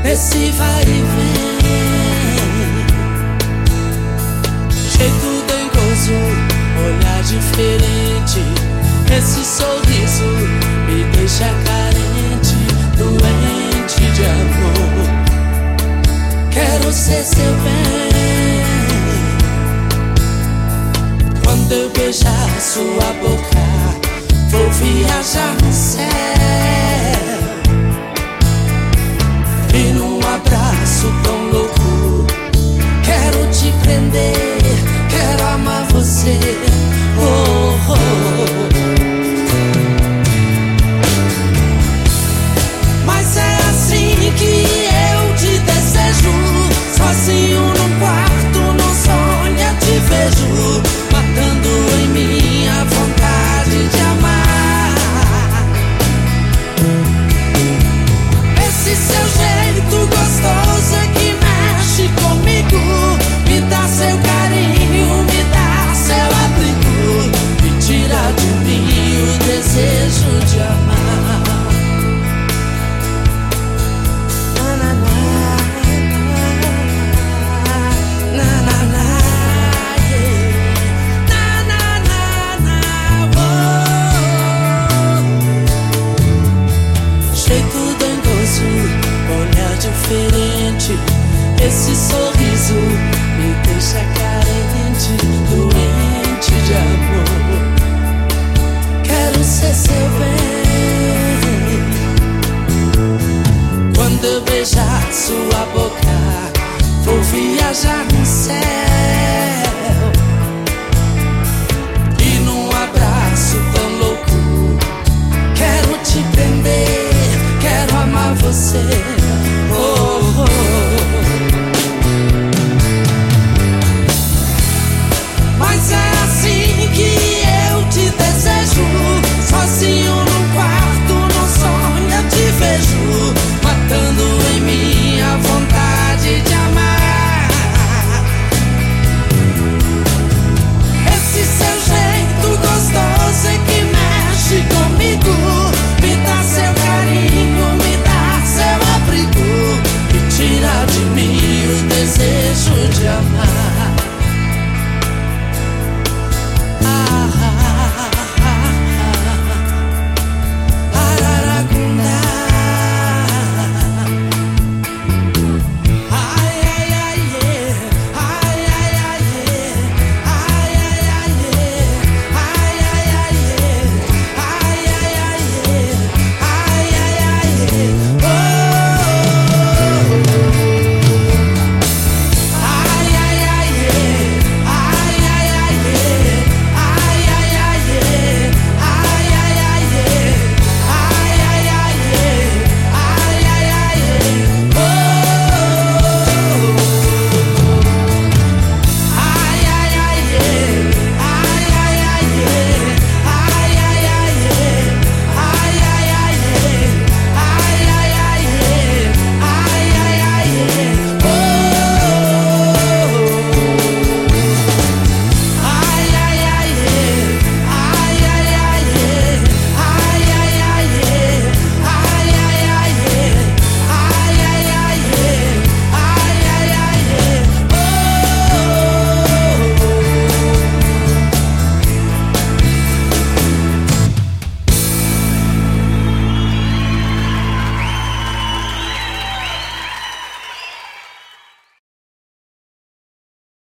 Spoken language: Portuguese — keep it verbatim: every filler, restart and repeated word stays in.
Esse vai e vem, jeito dengoso, olhar diferente. Esse sorriso me deixa carente, doente de amor. Quero ser seu bem. Quando eu beijar sua boca, vou viajar no céu. E num abraço tão louco, quero te prender, quero amar você. Oh, oh, oh. Mas é assim que eu te desejo, sozinho num quarto, num sonho eu te vejo, matando em mim a vontade de amar. Esse seu jeito gostoso é que mexe comigo, me dá seu carinho, me dá seu abrigo, me tira de mim o desejo de amar. Na, na, na, na, na, na, yeah. Na, na, na, na, oh. Jeito dengoso, olhar diferente. Esse sorriso me deixa carente, doente de amor. Quero ser seu bem. Quando eu beijar sua boca, vou viajar no céu. E num abraço tão louco, quero te prender, quero amar você.